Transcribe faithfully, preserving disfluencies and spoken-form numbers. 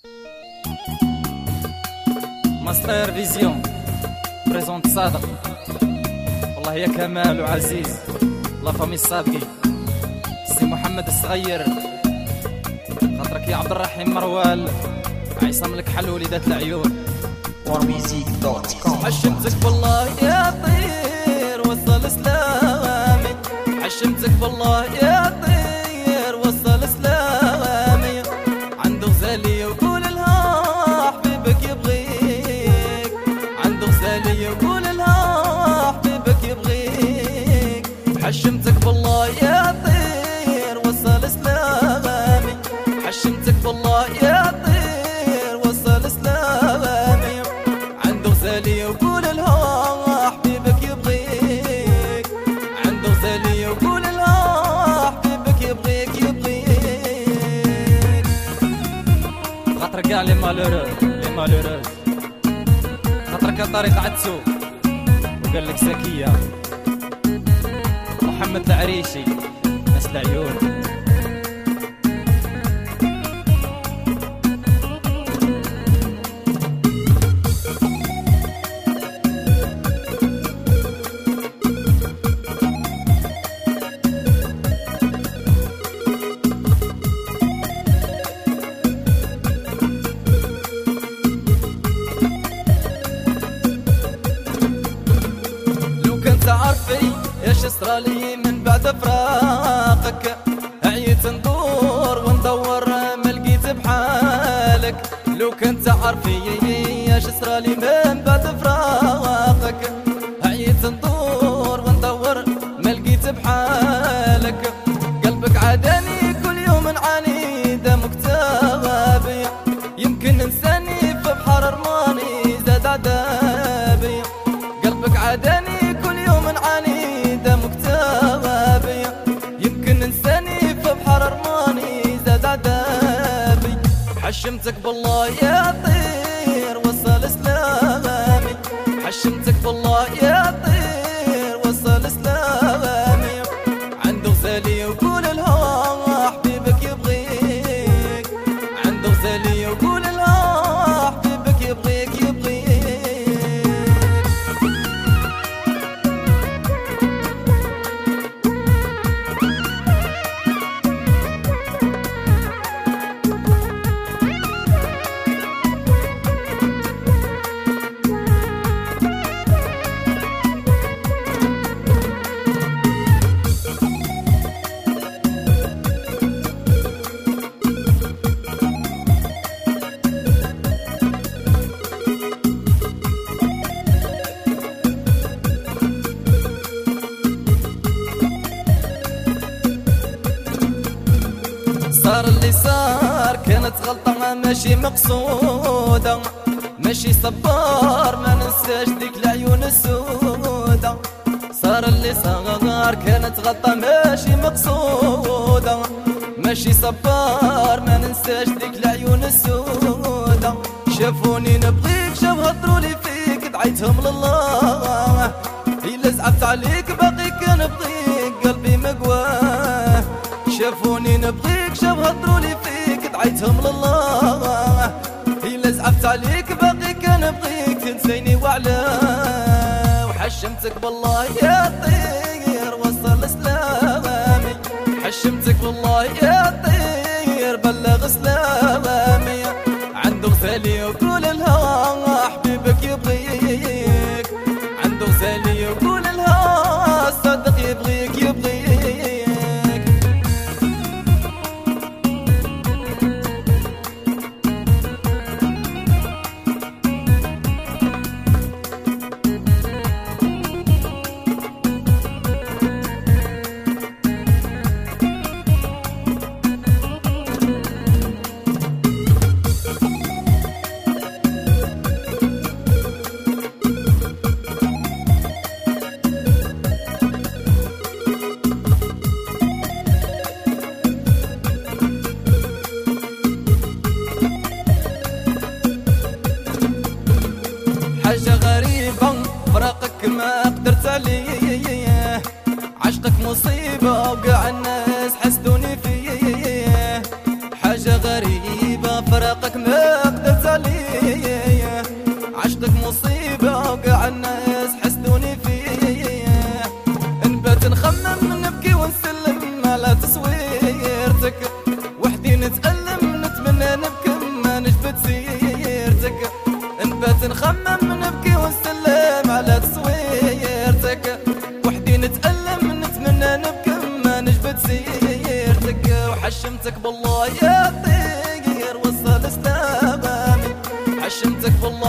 ماستر فيزيون بريزونت صادق. والله يا كمال وعزيز لا فامي الصادقي سي محمد الصغير، خاطرك يا عبد الرحيم مروال عصام لك حل وليدات العيون ورميزيك دوت كوم. حشمتك بالله يا طير وصل سلامي، حشمتك بالله يا طير وصل سلامي، عنده غزالي وقول لها حبيبك يبغيك، عنده غزالي وقول لها حبيبك يبغيك. حشمتك بالله يا طير وصل سلامي، حشمتك بالله يا طير وصل سلامي، عنده غزالي وقول لها حبيبك يبغيك، عنده غزالي وقول لها حبيبك يبغيك يبغيك. خاطر كاع لي مالورو لي مالورو، خاطرك طريق عدسو وقال لك زكية محمد العريشي ناس العيون. تعرفي ايش صرالي من بعد فراقك، عييت ندور وندور ما لقيت بحالك. لو كنت تعرفي ايش صرالي من بعد فراقك، عييت ندور وندور ما لقيت بحالك. قلبك عاداني كل يوم نعاني دمك تغابي، يمكن ننساني في بحر رماني زاد عذابي. قلبك عاداني نعاني دمك تغابي، يمكن ننساني في بحر رماني زاد عذابي. حشمتك بالله يا طير وصل سلامي، حشمتك بالله يا طير وصل سلامي، عنده غزالي وقول لها حبيبك يبغيك، عنده غزالي وقول لها حبيبك يبغيك يبغيك. صار اللي صار كانت غلطة ماشي مقصودة، ماشي صبار ما ننساش ديك العيون السودة. صار اللي صار كانت غلطة ماشي مقصودة، ماشي صبار ما ننساش ديك العيون السودة. شافوني نبغيك شاف هضرولي فيك دعيتهم لله، إلا زعفت عليك باقي كنبغيك قلبي مقواه. شافوني نبغيك شاف هضرولي فيك دعيتهم لله، إلا زعفت عليك باقي كنبغيك تنسيني وعلاه. وحشمتك بالله يا طير وصل سلامي، حشمتك بالله يا طير بلغ سلامي، عنده غزالي وقول لها حبيبك يبغيك، عنده غزالي وقول لها صدق يبغيك يبغيك. حاجة غريبة فراقك ما قدرت عليه، عشقك مصيبة وقع الناس حسدوني فيه. حاجة غريبة فراقك ما سيرتك، نبات نخمم نبكي ونسلم على تصويرتك، وحدي نتألم نتمنى نبكي ما نجبد سيرتك، وحشمتك بالله يا طير وصل سلامي، حشمتك بالله